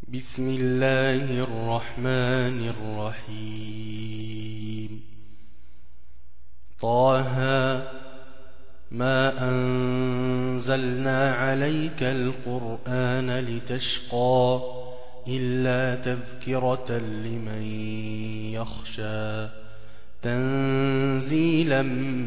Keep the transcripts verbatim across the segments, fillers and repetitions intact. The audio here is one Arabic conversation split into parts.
بسم الله الرحمن الرحيم. طه ما أنزلنا عليك القرآن لتشقى إلا تذكرة لمن يخشى تنزيلا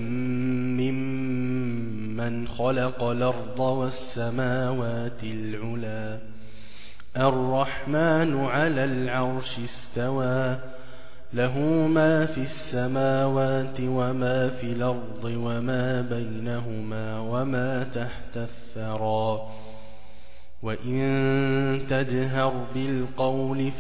ممن خلق الأرض والسماوات العلى الرحمن على العرش استوى له ما في السماوات وما في الأرض وما بينهما وما تحت الثرى وإن تجهر بالقول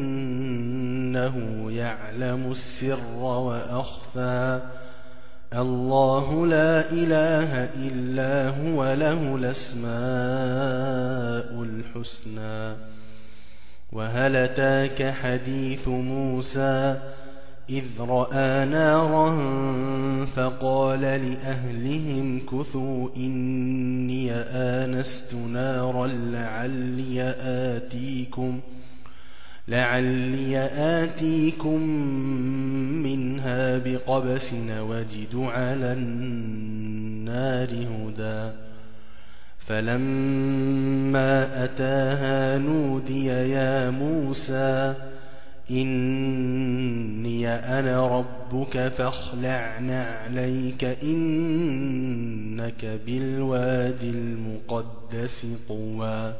فإنه يعلم السر وأخفى الله لا إله إلا هو له الأسماء الحسنى. وهل أتاك حديث موسى إذ رأى نارا فقال لأهلهم كثوا إني آنست نارا لعلي آتيكم لعلي آتيكم منها بقبس وجد على النار هدى. فلما أتاها نودي يا موسى إني أنا ربك فاخلع نعليك إنك بالوادي المقدس طوى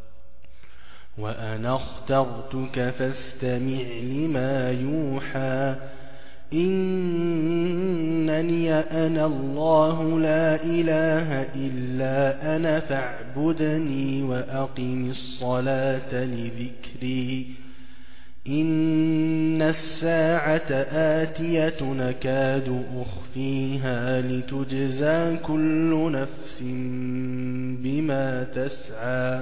وأنا اخترتك فاستمع لما يوحى إنني أنا الله لا إله إلا أنا فاعبدني وأقم الصلاة لذكري إن الساعة آتية نكاد أخفيها لتجزى كل نفس بما تسعى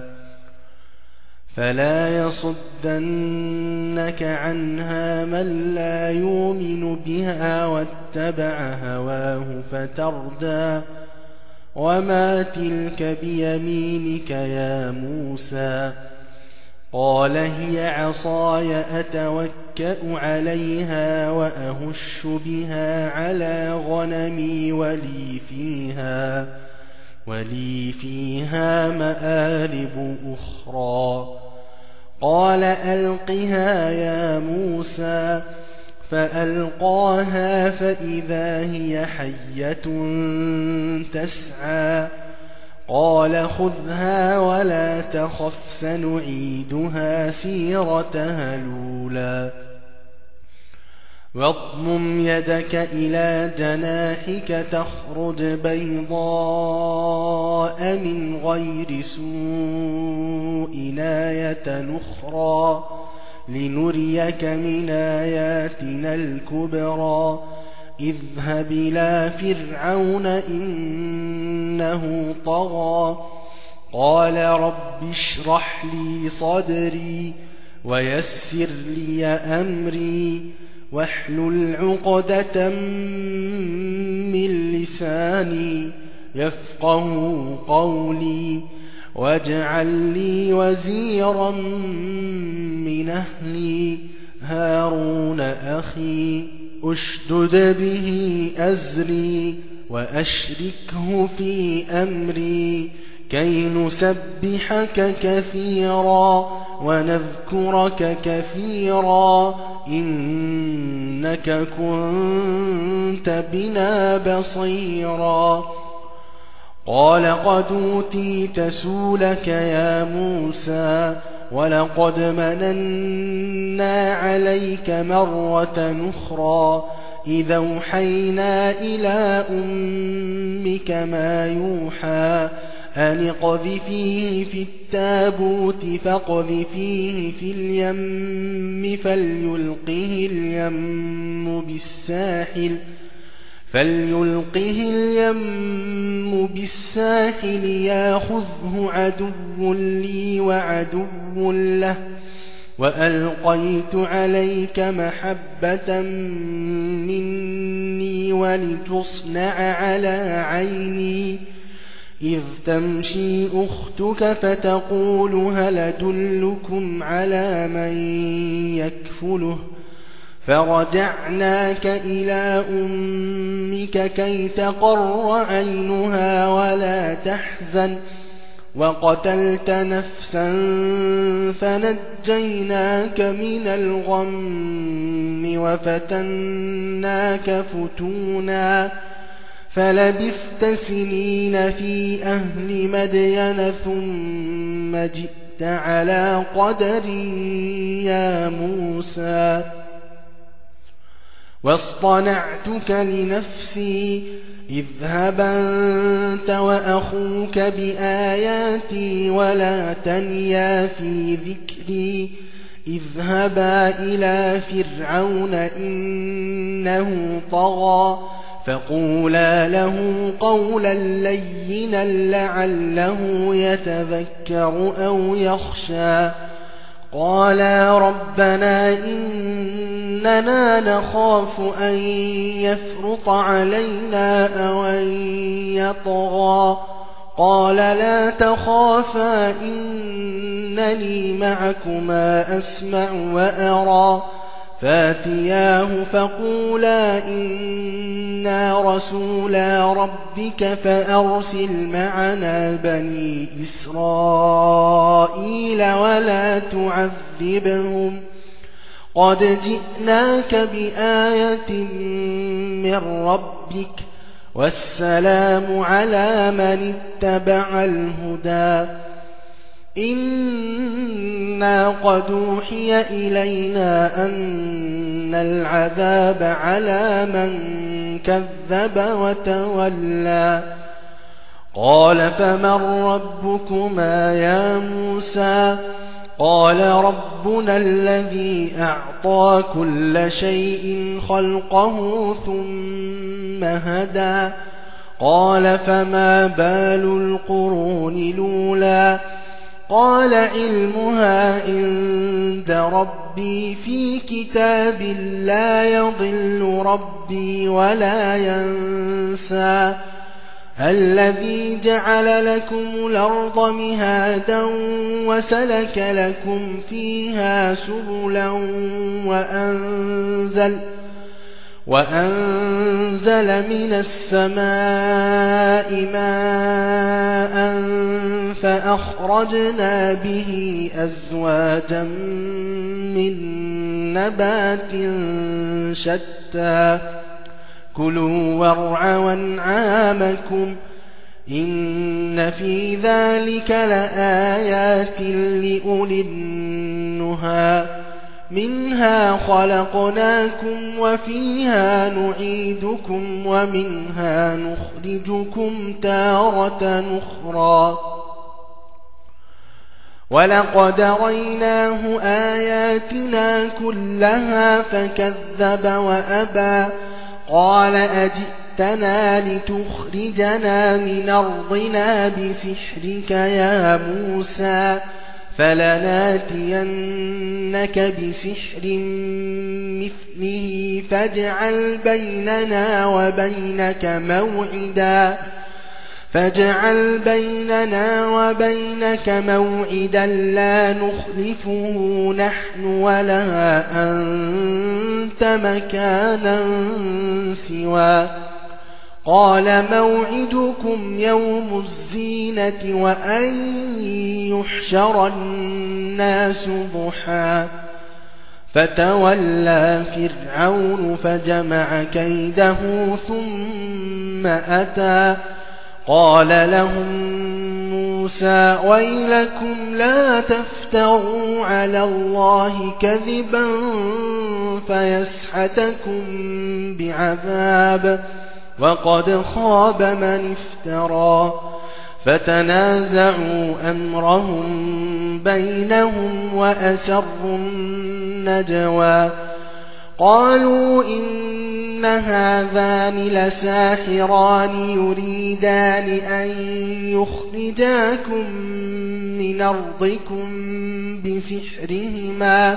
فلا يصدنك عنها من لا يؤمن بها واتبع هواه فتردى. وما تلك بيمينك يا موسى قال هي عصاي أتوكأ عليها وأهش بها على غنمي ولي فيها ولي فيها مآرب أخرى قال ألقها يا موسى فألقاها فإذا هي حية تسعى قال خذها ولا تخف سنعيدها سيرتها الأولى واضمم يدك إلى جناحك تخرج بيضاء من غير سوء آية أخرى لنريك من آياتنا الكبرى اذهب إلى فرعون إنه طغى قال رب اشرح لي صدري ويسر لي أمري واحلل عقدة من لساني يفقه قولي واجعل لي وزيرا من أهلي هارون أخي أشدد به أزري وأشركه في أمري كي نسبحك كثيرا ونذكرك كثيرا إنك كنت بنا بصيرا قال قد أوتيت سؤلك يا موسى ولقد مننا عليك مرة أخرى إذا أوحينا إلى أمك ما يوحى أن اقذفيه في التابوت فاقذفيه في اليم فليلقه اليم بالساحل فليلقه اليم بالساحل ياخذه عدو لي وعدو له وألقيت عليك محبة مني ولتصنع على عيني إذ تمشي أختك فتقول هل أدلكم على من يكفله فرجعناك إلى أمك كي تقر عينها ولا تحزن وقتلت نفسا فنجيناك من الغم وفتناك فتونا فلبثت سنين في أهل مدين ثم جئت على قدر يا موسى واصطنعتك لنفسي اذهب أنت وأخوك بآياتي ولا تنيا في ذكري اذهبا إلى فرعون إنه طغى فقولا له قولا لينا لعله يتذكر أو يخشى قالا ربنا إننا نخاف أن يفرط علينا أو أن يطغى قال لا تخافا إنني معكما أسمع وأرى فاتياه فقولا إنا رسولا ربك فأرسل معنا بني إسرائيل ولا تعذبهم قد جئناك بآية من ربك والسلام على من اتبع الهدى إنا قد أوحي إلينا أن العذاب على من كذب وتولى قال فمن ربكما يا موسى قال ربنا الذي أعطى كل شيء خلقه ثم هدى قال فما بال القرون الأولى قال علمها عند ربي في كتاب لا يضل ربي ولا ينسى الذي جعل لكم الأرض مهادا وسلك لكم فيها سبلا وأنزل وأنزل من السماء ماء فأخرجنا به أزواجا من نبات شتى كلوا وارعوا أنعامكم إن في ذلك لآيات لأولي النهى منها خلقناكم وفيها نعيدكم ومنها نخرجكم تارة أخرى ولقد ريناه آياتنا كلها فكذب وأبى قال أجئتنا لتخرجنا من أرضنا بسحرك يا موسى فلناتينك بسحر مثله فاجعل بيننا وبينك موعدا فاجعل بيننا وبينك موعدا لا نخلفه نحن ولا أنت مكانا سوى قال موعدكم يوم الزينة وأن يحشر الناس ضحى فتولى فرعون فجمع كيده ثم أتى قال لهم موسى ويلكم لا تفتروا على الله كذبا فيسحتكم بعذاب وقد خاب من افترى فتنازعوا أمرهم بينهم وأسروا النجوى قالوا إن هذان لساحران يريدان أن يخرجاكم من أرضكم بسحرهما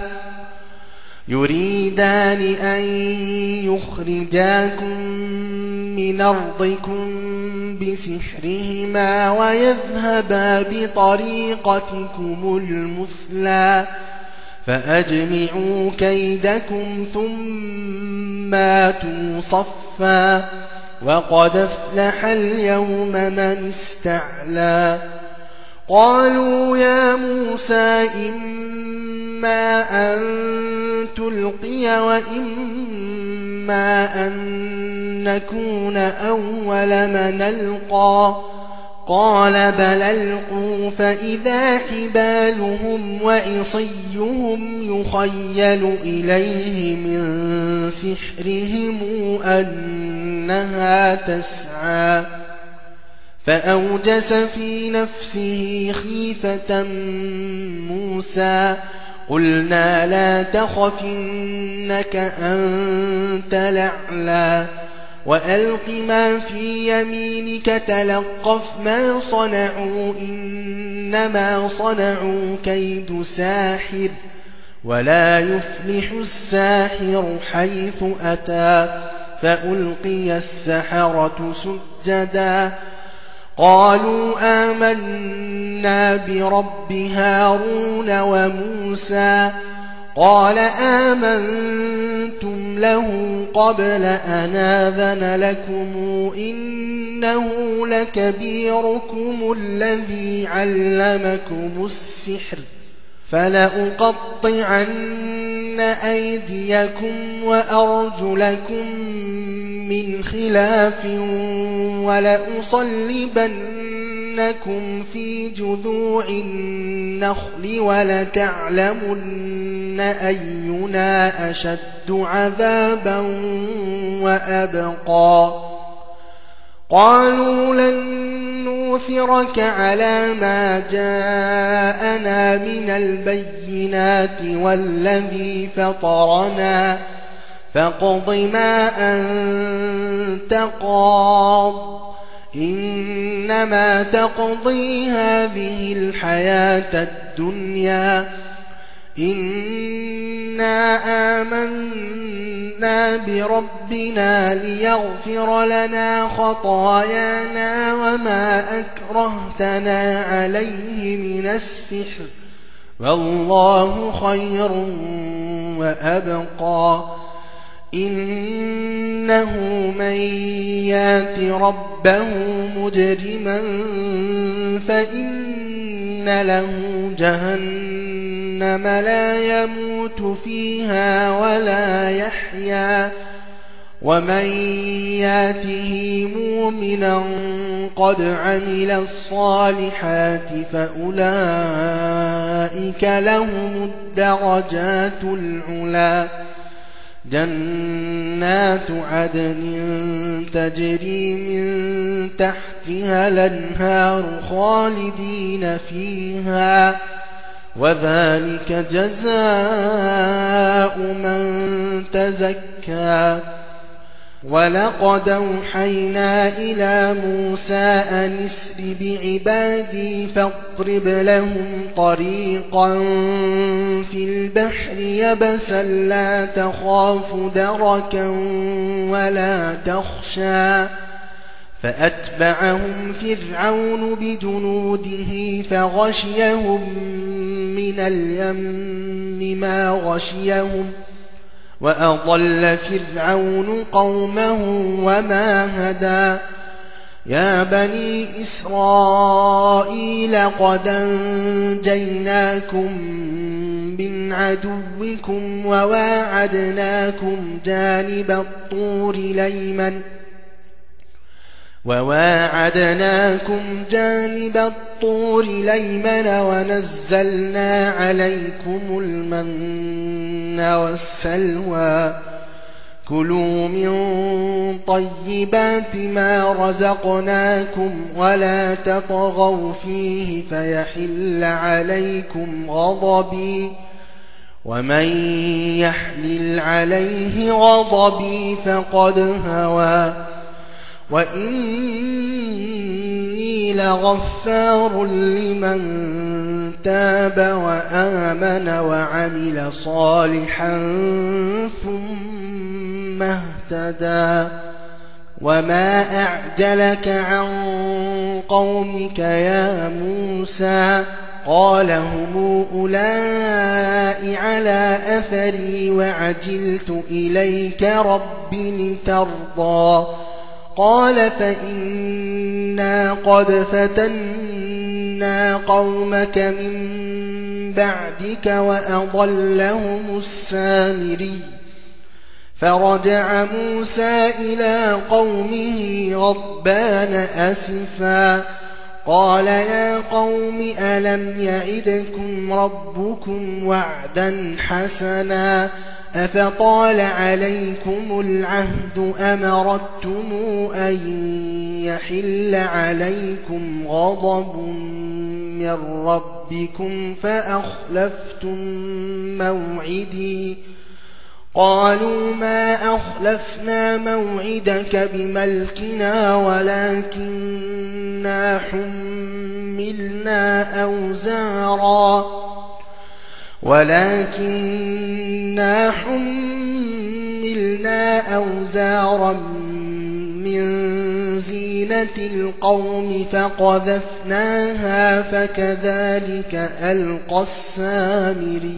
يريدان أن يخرجاكم من أرضكم بسحرهما ويذهبا بطريقتكم المثلى فأجمعوا كيدكم ثم آتوا صفا وقد أفلح اليوم من استعلى قالوا يا موسى إما أن تلقي وإما أن نكون أول من ألقى قال بل ألقوا فإذا حبالهم وعصيهم يخيل إليه من سحرهم أنها تسعى فأوجس في نفسه خيفة موسى قلنا لا تخف إنك أنت الأعلى وألق ما في يمينك تلقف ما صنعوا إنما صنعوا كيد ساحر ولا يفلح الساحر حيث أتى فألقي السحرة سجدا قالوا آمنا برب هارون وموسى قال آمنتم له قبل أن آذن لكم إنه لكبيركم الذي علمكم السحر فلأقطعن أيديكم وأرجلكم من خلاف ولأصلبنكم في جذوع النخل ولتعلمن أينا أشد عذابا وأبقى قالوا لن نؤثرك على ما جاءنا من البينات والذي فطرنا فاقض ما أنت قاض إنما تقضي هذه الحياة الدنيا إنا آمنا بربنا ليغفر لنا خطايانا وما أكرهتنا عليه من السحر والله خير وأبقى إنه من يات ربه مجرما فإن له جهنم لا يموت فيها ولا يحيا ومن ياته مؤمنا قد عمل الصالحات فأولئك لهم الدرجات العلى جنات عدن تجري من تحتها الأنهار خالدين فيها وذلك جزاء من تزكى ولقد أوحينا إلى موسى أن اسر بعبادي فاضرب لهم طريقا في البحر يبسا لا تخاف دركا ولا تخشى فأتبعهم فرعون بجنوده فغشيهم من اليم ما غشيهم وأضل فرعون قومه وما هدى يا بني إسرائيل قد أنجيناكم من عدوكم وواعدناكم جانب الطور الأيمن وواعدناكم جانب الطور الأيمن ونزلنا عليكم المن والسلوى كلوا من طيبات ما رزقناكم ولا تطغوا فيه فيحل عليكم غضبي ومن يحلل عليه غضبي فقد هوى وإني لغفار لمن تاب وآمن وعمل صالحا ثم اهتدى وما أعجلك عن قومك يا موسى قال هم أولئك على أثري وعجلت إليك رب لترضى قال فإنا قد فتنا قومك من بعدك وأضلهم السامري فرجع موسى إلى قومه غضبان أسفا قال يا قوم ألم يعدكم ربكم وعدا حسنا أفطال عليكم العهد أمرتم أن يحل عليكم غضب من ربكم فأخلفتم موعدي قالوا ما أخلفنا موعدك بملكنا ولكننا حملنا أوزارا ولكننا حملنا أوزارا من زينة القوم فقذفناها فكذلك ألقى السامري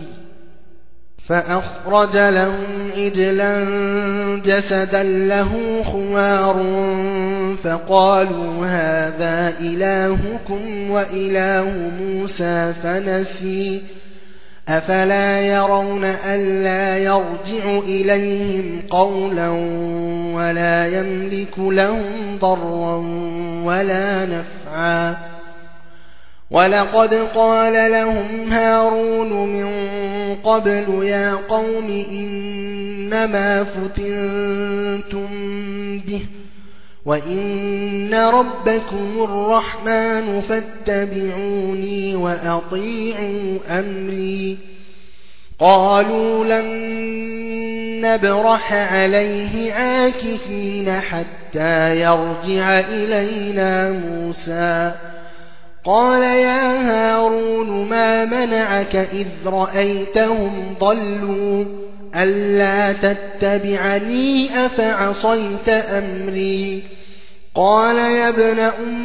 فأخرج لهم عجلا جسدا له خوار فقالوا هذا إلهكم وإله موسى فنسي أفلا يرون ألا يرجع إليهم قولا ولا يملك لهم ضرا ولا نفعا ولقد قال لهم هارون من قبل يا قوم إنما فتنتم به وإن ربكم الرحمن فاتبعوني وأطيعوا أمري قالوا لن نبرح عليه عاكفين حتى يرجع إلينا موسى قال يا هارون ما منعك إذ رأيتهم ضلوا ألا تتبعني أفعصيت أمري قال يا ابن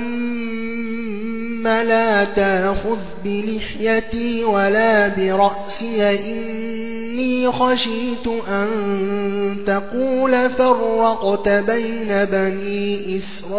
أم لا تأخذ بلحيتي ولا برأسي إني خشيت أن تقول فرقت بين بني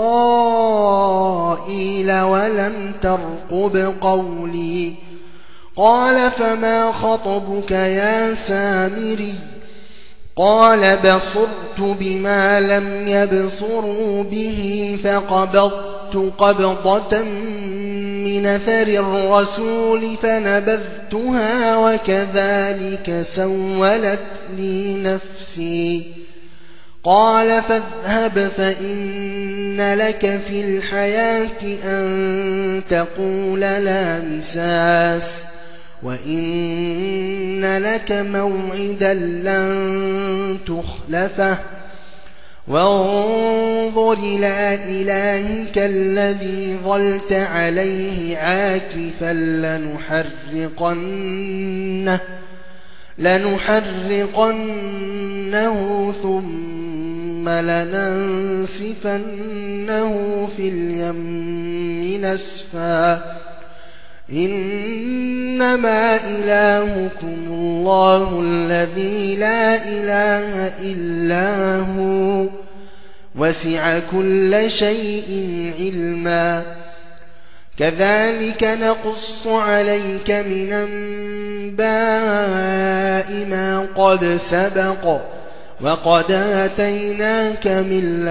إسرائيل ولم ترقب قولي قال فما خطبك يا سامري قال بصرت بما لم يبصروا به فقبضت قبضة من أثر الرسول فنبذتها وكذلك سولت لي نفسي قال فاذهب فإن لك في الحياة أن تقول لا مساس وإن لك موعدا لن تخلفه وانظر إلى إلهك الذي ظلت عليه عاكفا لنحرقنه لنحرقنه ثم لننسفنه في اليم نسفا إنما إلهكم الله الذي لا إله إلا هو وسع كل شيء علما كذلك نقص عليك من أنباء ما قد سبق وقد آتيناك من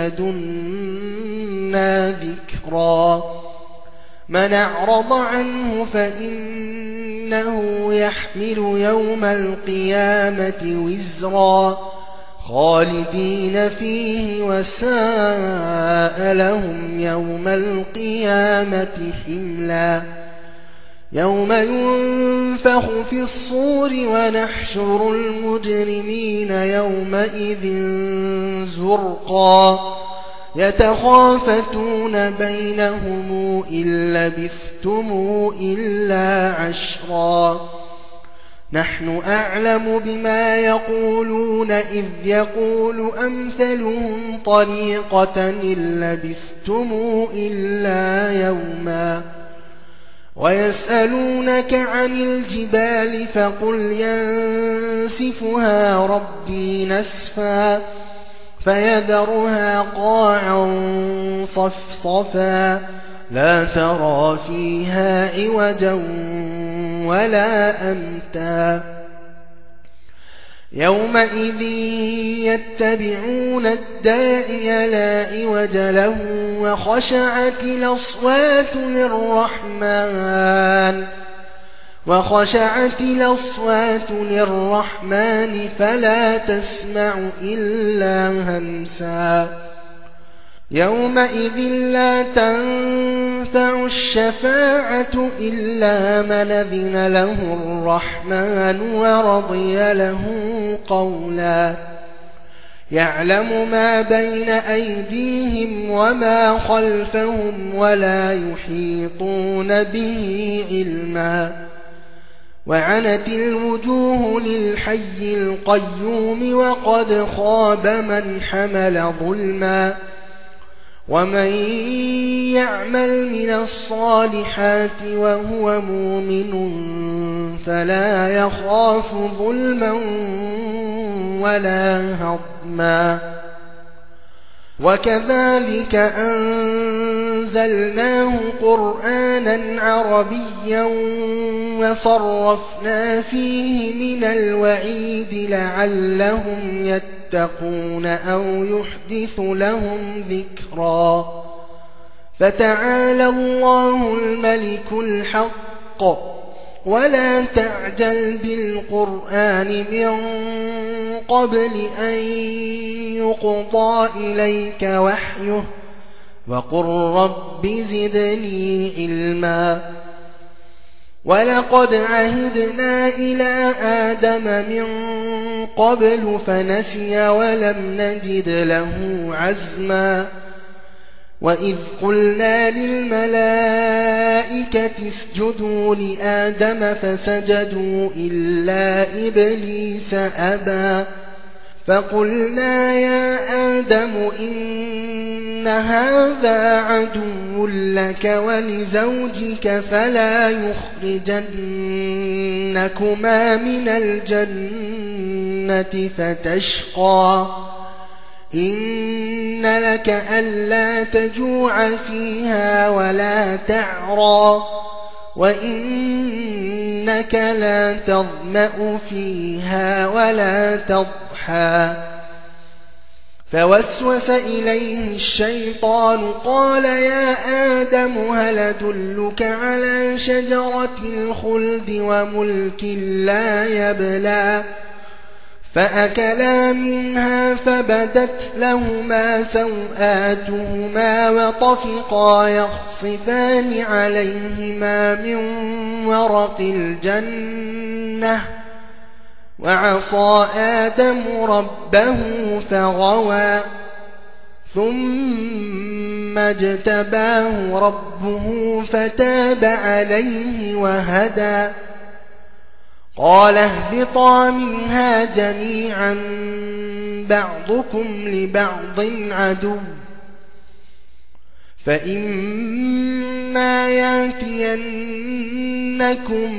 لدنا ذكرا من أعرض عنه فإنه يحمل يوم القيامة وزرا خالدين فيه وساء لهم يوم القيامة حملا يوم ينفخ في الصور ونحشر المجرمين يومئذ زرقا يتخافتون بينهم إن لبثتم إلا عشرا نحن أعلم بما يقولون إذ يقول أمثلهم طريقة إن لبثتم إلا يوما ويسألونك عن الجبال فقل ينسفها ربي نسفا فيذرها قاعا صفصفا لا ترى فيها عوجا ولا أمتا يومئذ يتبعون الداعي لا عوج له وخشعت الأصوات للرحمن وخشعت الأصوات للرحمن فلا تسمع إلا همسا يومئذ لا تنفع الشفاعة إلا من أذن له الرحمن ورضي له قولا يعلم ما بين أيديهم وما خلفهم ولا يحيطون به علما وعنت الوجوه للحي القيوم وقد خاب من حمل ظلما ومن يعمل من الصالحات وهو مؤمن فلا يخاف ظلما ولا هضما وكذلك أنزلناه قرآنا عربيا وصرفنا فيه من الوعيد لعلهم يتقون أو يحدث لهم ذكرا فتعالى الله الملك الحق ولا تعجل بالقرآن من قبل أن يقضى إليك وحيه وقل رب زدني علما ولقد عهدنا إلى آدم من قبل فنسي ولم نجد له عزما وإذ قلنا للملائكة اسجدوا لآدم فسجدوا إلا إبليس أبى فقلنا يا آدم إن هذا عدو لك ولزوجك فلا يخرجنكما من الجنة فتشقى إن لك ألا تجوع فيها ولا تعرى وإنك لا تظمأ فيها ولا تضحى فوسوس إليه الشيطان قال يا آدم هل أدلك على شجرة الخلد وملك لا يبلى فأكلا منها فبدت لهما سوآتهما وطفقا يخصفان عليهما من ورق الجنة وعصى آدم ربه فغوى ثم اجتباه ربه فتاب عليه وهدى قال اهبطا منها جميعا بعضكم لبعض عدو فإما يأتينكم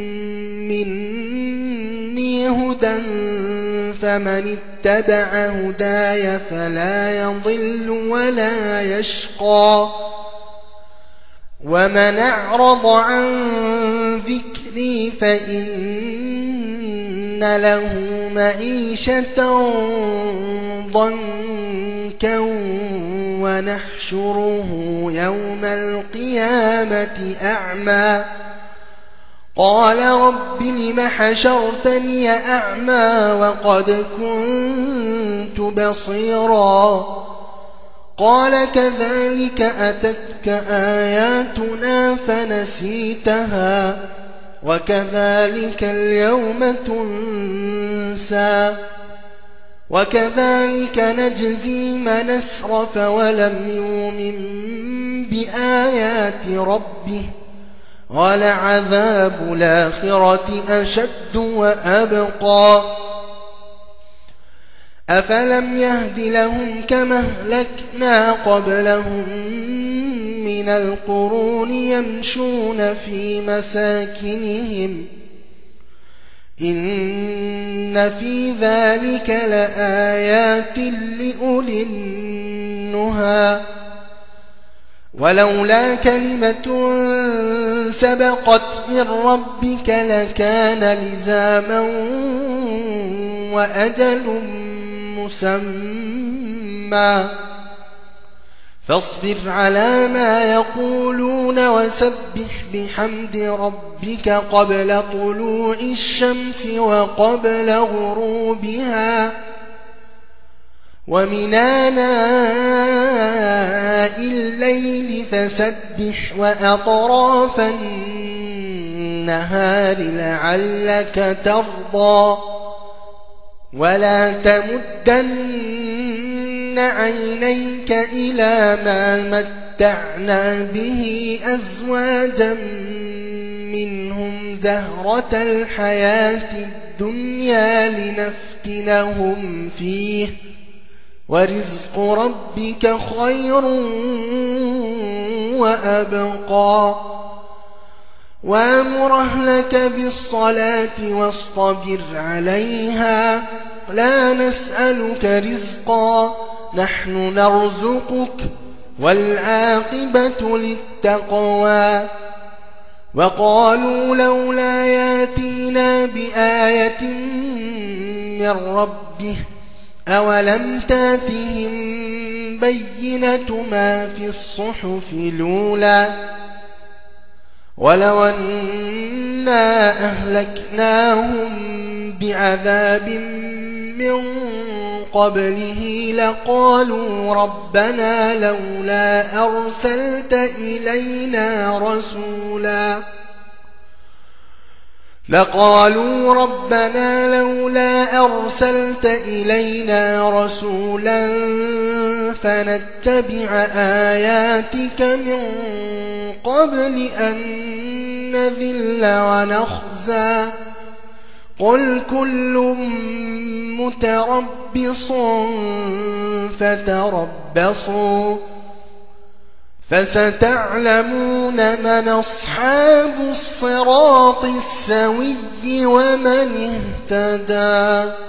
مني هدى فمن اتبع هداي فلا يضل ولا يشقى ومن أعرض عن ذكري فإن له معيشة ضنكا ونحشره يوم القيامة أعمى قال رب لم حشرتني أعمى وقد كنت بصيرا قال كذلك أتتك آياتنا فنسيتها وكذلك اليوم تنسى وكذلك نجزي من أسرف ولم يؤمن بآيات ربه ولعذاب الآخرة أشد وأبقى أفلم يهد لهم كما أهلكنا قبلهم من القرون يمشون في مساكنهم إن في ذلك لآيات لأولي النهى ولولا كلمة سبقت من ربك لكان لزاما وأجل مسمى فاصبر على ما يقولون وسبح بحمد ربك قبل طلوع الشمس وقبل غروبها ومن آناء الليل فسبح وأطراف النهار لعلك ترضى ولا تمدن عينيك إلى ما متعنا به أزواجا منهم زهرة الحياة الدنيا لنفتنهم فيه ورزق ربك خير وأبقى وأمر أهلك بالصلاة واصطبر عليها لا نسألك رزقا نحن نرزقك والعاقبة للتقوى وقالوا لولا ياتينا بآية من ربه أولم تاتهم بينة ما في الصحف الأولى ولو أنا أهلكناهم بعذاب من قبله لقالوا ربنا لولا أرسلت إلينا رسولا لقالوا ربنا لولا أرسلت إلينا رسولا فنتبع آياتك من قبل أن نذل ونخزى قل كل متربص فتربصوا فستعلمون من أصحاب الصراط السوي ومن اهتدى.